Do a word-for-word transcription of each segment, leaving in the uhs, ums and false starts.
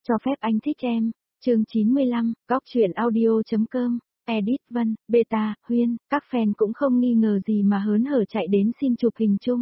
Cho phép anh thích em. Chương chín mươi lăm, góc truyện audio.com, Edit Vân, Beta, Huyên, các fan cũng không nghi ngờ gì mà hớn hở chạy đến xin chụp hình chung.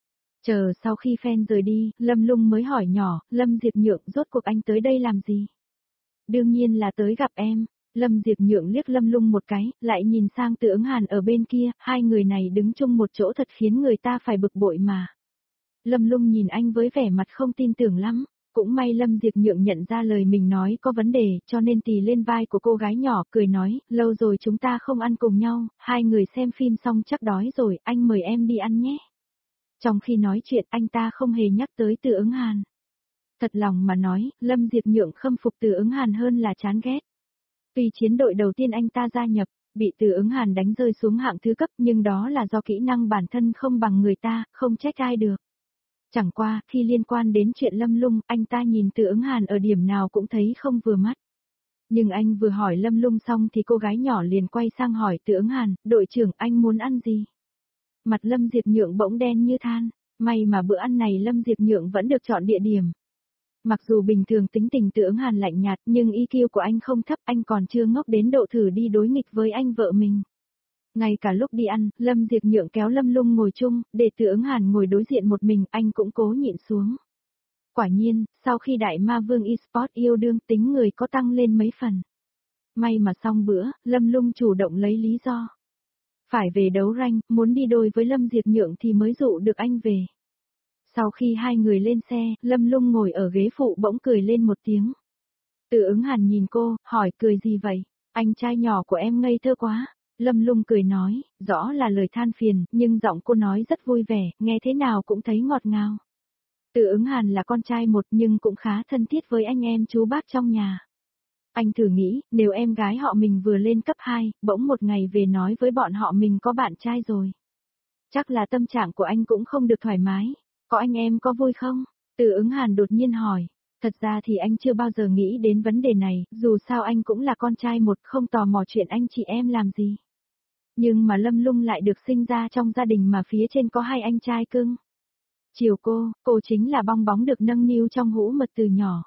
Chờ sau khi fan rời đi, Lâm Lung mới hỏi nhỏ, Lâm Diệp Nhượng rốt cuộc anh tới đây làm gì? Đương nhiên là tới gặp em. Lâm Diệp Nhượng liếc Lâm Lung một cái, lại nhìn sang Từ Ứng Hàn ở bên kia, hai người này đứng chung một chỗ thật khiến người ta phải bực bội mà. Lâm Lung nhìn anh với vẻ mặt không tin tưởng lắm, cũng may Lâm Diệp Nhượng nhận ra lời mình nói có vấn đề, cho nên tì lên vai của cô gái nhỏ, cười nói, lâu rồi chúng ta không ăn cùng nhau, hai người xem phim xong chắc đói rồi, anh mời em đi ăn nhé. Trong khi nói chuyện anh ta không hề nhắc tới Từ Ứng Hàn. Thật lòng mà nói, Lâm Diệp Nhượng khâm phục Từ Ứng Hàn hơn là chán ghét. Tuy chiến đội đầu tiên anh ta gia nhập, bị Từ Ứng Hàn đánh rơi xuống hạng thứ cấp nhưng đó là do kỹ năng bản thân không bằng người ta, không trách ai được. Chẳng qua, khi liên quan đến chuyện Lâm Lung, anh ta nhìn Từ Ứng Hàn ở điểm nào cũng thấy không vừa mắt. Nhưng anh vừa hỏi Lâm Lung xong thì cô gái nhỏ liền quay sang hỏi Từ Ứng Hàn, đội trưởng anh muốn ăn gì? Mặt Lâm Diệp Nhượng bỗng đen như than, may mà bữa ăn này Lâm Diệp Nhượng vẫn được chọn địa điểm. Mặc dù bình thường tính tình Từ Ứng Hàn lạnh nhạt nhưng i kiu của anh không thấp, anh còn chưa ngốc đến độ thử đi đối nghịch với anh vợ mình. Ngay cả lúc đi ăn, Lâm Diệp Nhượng kéo Lâm Lung ngồi chung, để Từ Ứng Hàn ngồi đối diện một mình, anh cũng cố nhịn xuống. Quả nhiên, sau khi Đại Ma Vương Esports yêu đương tính người có tăng lên mấy phần. May mà xong bữa, Lâm Lung chủ động lấy lý do. Phải về đấu rank, muốn đi đôi với Lâm Diệp Nhượng thì mới dụ được anh về. Sau khi hai người lên xe, Lâm Lung ngồi ở ghế phụ bỗng cười lên một tiếng. Từ Ứng Hàn nhìn cô, hỏi cười gì vậy? Anh trai nhỏ của em ngây thơ quá. Lâm Lung cười nói, rõ là lời than phiền, nhưng giọng cô nói rất vui vẻ, nghe thế nào cũng thấy ngọt ngào. Từ Ứng Hàn là con trai một nhưng cũng khá thân thiết với anh em chú bác trong nhà. Anh thử nghĩ, nếu em gái họ mình vừa lên cấp hai, bỗng một ngày về nói với bọn họ mình có bạn trai rồi. Chắc là tâm trạng của anh cũng không được thoải mái. Có anh em có vui không? Từ Ứng Hàn đột nhiên hỏi. Thật ra thì anh chưa bao giờ nghĩ đến vấn đề này, dù sao anh cũng là con trai một, không tò mò chuyện anh chị em làm gì. Nhưng mà Lâm Lung lại được sinh ra trong gia đình mà phía trên có hai anh trai cưng. Chiều cô, cô chính là bong bóng được nâng niu trong hũ mật từ nhỏ.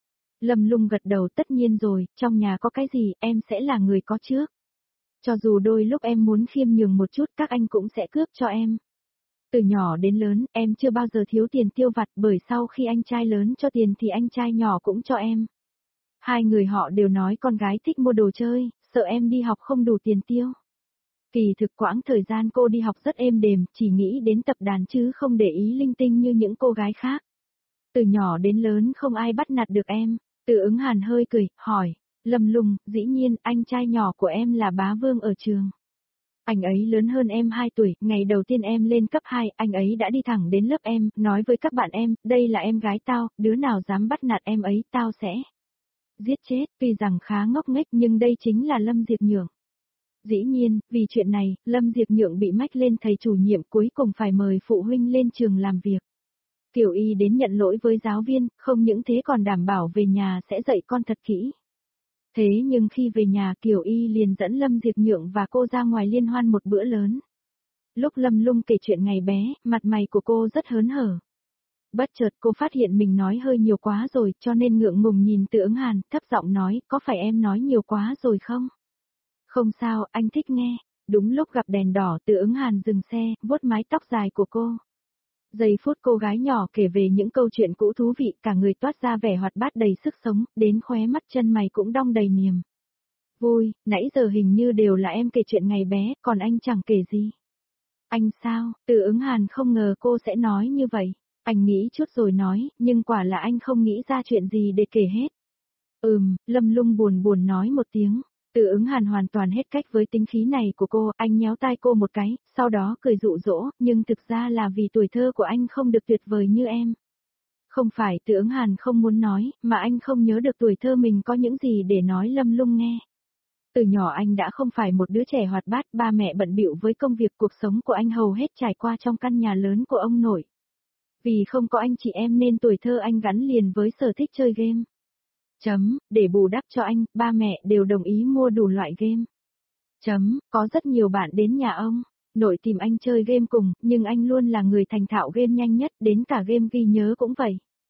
Lâm Lung gật đầu, tất nhiên rồi, trong nhà có cái gì, em sẽ là người có trước. Cho dù đôi lúc em muốn khiêm nhường một chút, các anh cũng sẽ cướp cho em. Từ nhỏ đến lớn, em chưa bao giờ thiếu tiền tiêu vặt, bởi sau khi anh trai lớn cho tiền thì anh trai nhỏ cũng cho em. Hai người họ đều nói con gái thích mua đồ chơi, sợ em đi học không đủ tiền tiêu. Kỳ thực quãng thời gian cô đi học rất êm đềm, chỉ nghĩ đến tập đàn chứ không để ý linh tinh như những cô gái khác. Từ nhỏ đến lớn không ai bắt nạt được em. Từ Ứng Hàn hơi cười, hỏi, Lâm Lung, dĩ nhiên, anh trai nhỏ của em là Bá Vương ở trường. Anh ấy lớn hơn em hai tuổi, ngày đầu tiên em lên cấp hai, anh ấy đã đi thẳng đến lớp em, nói với các bạn em, đây là em gái tao, đứa nào dám bắt nạt em ấy, tao sẽ giết chết, tuy rằng khá ngốc nghếch nhưng đây chính là Lâm Diệp Nhượng. Dĩ nhiên, vì chuyện này, Lâm Diệp Nhượng bị mách lên thầy chủ nhiệm, cuối cùng phải mời phụ huynh lên trường làm việc. Kiều Y đến nhận lỗi với giáo viên, không những thế còn đảm bảo về nhà sẽ dạy con thật kỹ. Thế nhưng khi về nhà Kiều Y liền dẫn Lâm Diệp Nhượng và cô ra ngoài liên hoan một bữa lớn. Lúc Lâm Lung kể chuyện ngày bé, mặt mày của cô rất hớn hở. Bất chợt cô phát hiện mình nói hơi nhiều quá rồi, cho nên ngượng ngùng nhìn Từ Ứng Hàn, thấp giọng nói, có phải em nói nhiều quá rồi không? Không sao, anh thích nghe. Đúng lúc gặp đèn đỏ, Từ Ứng Hàn dừng xe, vuốt mái tóc dài của cô. Giây phút cô gái nhỏ kể về những câu chuyện cũ thú vị, cả người toát ra vẻ hoạt bát đầy sức sống, đến khóe mắt chân mày cũng đong đầy niềm vui. Nãy giờ hình như đều là em kể chuyện ngày bé, còn anh chẳng kể gì. Anh sao? Từ Ứng Hàn không ngờ cô sẽ nói như vậy. Anh nghĩ chút rồi nói, nhưng quả là anh không nghĩ ra chuyện gì để kể hết. Ừm, Lâm Lung buồn buồn nói một tiếng. Từ Ứng Hàn hoàn toàn hết cách với tính khí này của cô, anh nhéo tai cô một cái, sau đó cười dụ dỗ, nhưng thực ra là vì tuổi thơ của anh không được tuyệt vời như em. Không phải Từ Ứng Hàn không muốn nói, mà anh không nhớ được tuổi thơ mình có những gì để nói Lâm Lung nghe. Từ nhỏ anh đã không phải một đứa trẻ hoạt bát, ba mẹ bận bịu với công việc, cuộc sống của anh hầu hết trải qua trong căn nhà lớn của ông nội. Vì không có anh chị em nên tuổi thơ anh gắn liền với sở thích chơi game. Chấm, để bù đắp cho anh, ba mẹ đều đồng ý mua đủ loại game. Chấm, có rất nhiều bạn đến nhà ông, nội tìm anh chơi game cùng, nhưng anh luôn là người thành thạo game nhanh nhất, đến cả game ghi nhớ cũng vậy.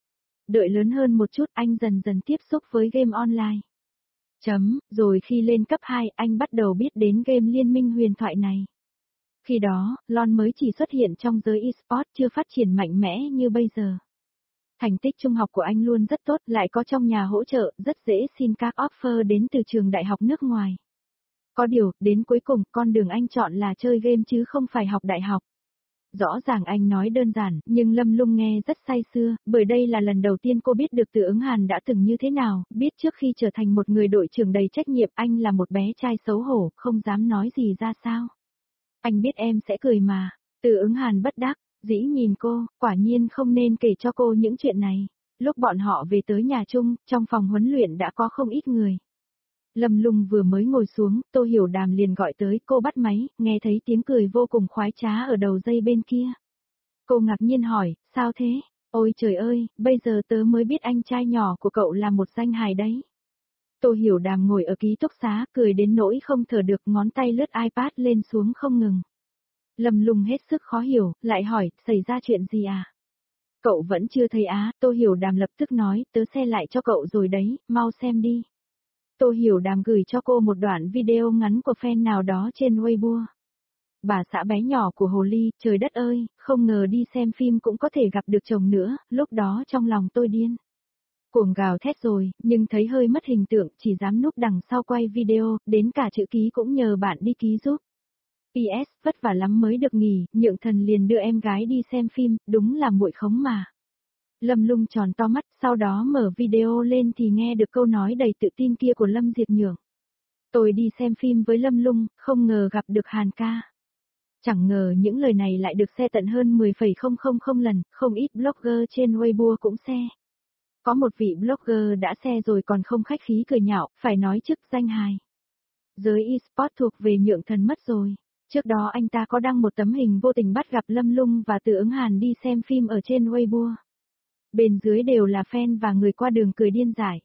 đợi lớn hơn một chút anh dần dần tiếp xúc với game online. Chấm, rồi khi lên cấp hai anh bắt đầu biết đến game Liên minh huyền thoại này. Khi đó, lon mới chỉ xuất hiện trong giới eSports chưa phát triển mạnh mẽ như bây giờ. Thành tích trung học của anh luôn rất tốt, lại có trong nhà hỗ trợ, rất dễ xin các offer đến từ trường đại học nước ngoài. Có điều, đến cuối cùng, con đường anh chọn là chơi game chứ không phải học đại học. Rõ ràng anh nói đơn giản, nhưng Lâm Lung nghe rất say sưa, bởi đây là lần đầu tiên cô biết được Từ Ứng Hàn đã từng như thế nào, biết trước khi trở thành một người đội trưởng đầy trách nhiệm anh là một bé trai xấu hổ, không dám nói gì ra sao. Anh biết em sẽ cười mà, Từ Ứng Hàn bất đắc, dĩ nhìn cô, quả nhiên không nên kể cho cô những chuyện này. Lúc bọn họ về tới nhà chung, trong phòng huấn luyện đã có không ít người. Lâm Lung vừa mới ngồi xuống, Tô Hiểu Đàm liền gọi tới, cô bắt máy, nghe thấy tiếng cười vô cùng khoái trá ở đầu dây bên kia. Cô ngạc nhiên hỏi, sao thế? Ôi trời ơi, bây giờ tớ mới biết anh trai nhỏ của cậu là một danh hài đấy. Tô Hiểu Đàm ngồi ở ký túc xá, cười đến nỗi không thở được, ngón tay lướt iPad lên xuống không ngừng. Lâm Lung hết sức khó hiểu, lại hỏi, xảy ra chuyện gì à? Cậu vẫn chưa thấy á, Tô Hiểu Đàm lập tức nói, tớ xe lại cho cậu rồi đấy, mau xem đi. Tô Hiểu Đàm gửi cho cô một đoạn video ngắn của fan nào đó trên Weibo. Bà xã bé nhỏ của Hồ Ly, trời đất ơi, không ngờ đi xem phim cũng có thể gặp được chồng nữa, lúc đó trong lòng tôi điên. Cuồng gào thét rồi, nhưng thấy hơi mất hình tượng, chỉ dám núp đằng sau quay video, đến cả chữ ký cũng nhờ bạn đi ký giúp. pê ét, vất vả lắm mới được nghỉ, Nhượng Thần liền đưa em gái đi xem phim, đúng là muội khống mà. Lâm Lung tròn to mắt, sau đó mở video lên thì nghe được câu nói đầy tự tin kia của Lâm Diệp Nhượng. Tôi đi xem phim với Lâm Lung, không ngờ gặp được Hàn ca. Chẳng ngờ những lời này lại được share tận hơn mười phẩy không không không lần, không ít blogger trên Weibo cũng share. Có một vị blogger đã share rồi còn không khách khí cười nhạo, phải nói chức danh hài. Giới eSports thuộc về Nhượng Thần mất rồi. Trước đó anh ta có đăng một tấm hình vô tình bắt gặp Lâm Lung và Từ Ứng Hàn đi xem phim ở trên Weibo. Bên dưới đều là fan và người qua đường cười điên dại.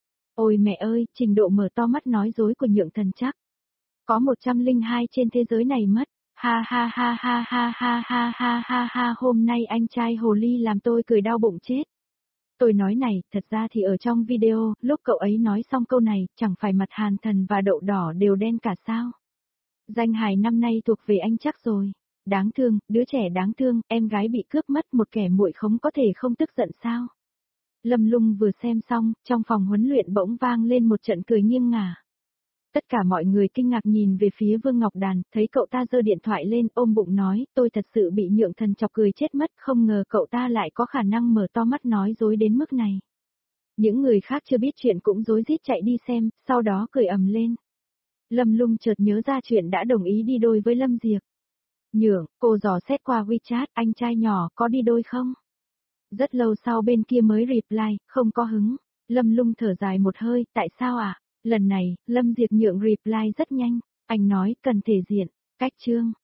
Ôi mẹ ơi, trình độ mở to mắt nói dối của Nhượng Thần chắc. Có một trăm lẻ hai trên thế giới này mất. Ha ha ha ha ha ha ha ha ha ha hôm nay anh trai Hồ Ly làm tôi cười đau bụng chết. Tôi nói này, thật ra thì ở trong video, lúc cậu ấy nói xong câu này, chẳng phải mặt Hàn Thần và Đậu Đỏ đều đen cả sao. Danh hài năm nay thuộc về anh chắc rồi. Đáng thương, đứa trẻ đáng thương, em gái bị cướp mất một kẻ muội khống có thể không tức giận sao. Lâm Lung vừa xem xong, trong phòng huấn luyện bỗng vang lên một trận cười nghiêng ngả. Tất cả mọi người kinh ngạc nhìn về phía Vương Ngọc Đàn, thấy cậu ta giơ điện thoại lên ôm bụng nói, tôi thật sự bị Nhượng Thần chọc cười chết mất, không ngờ cậu ta lại có khả năng mở to mắt nói dối đến mức này. Những người khác chưa biết chuyện cũng rối rít chạy đi xem, sau đó cười ầm lên. Lâm Lung chợt nhớ ra chuyện đã đồng ý đi đôi với Lâm Diệp. Nhượng, cô dò xét qua WeChat, anh trai nhỏ có đi đôi không? Rất lâu sau bên kia mới reply, không có hứng. Lâm Lung thở dài một hơi, tại sao ạ? À? Lần này, Lâm Diệp Nhượng reply rất nhanh, anh nói cần thể diện, cách chương.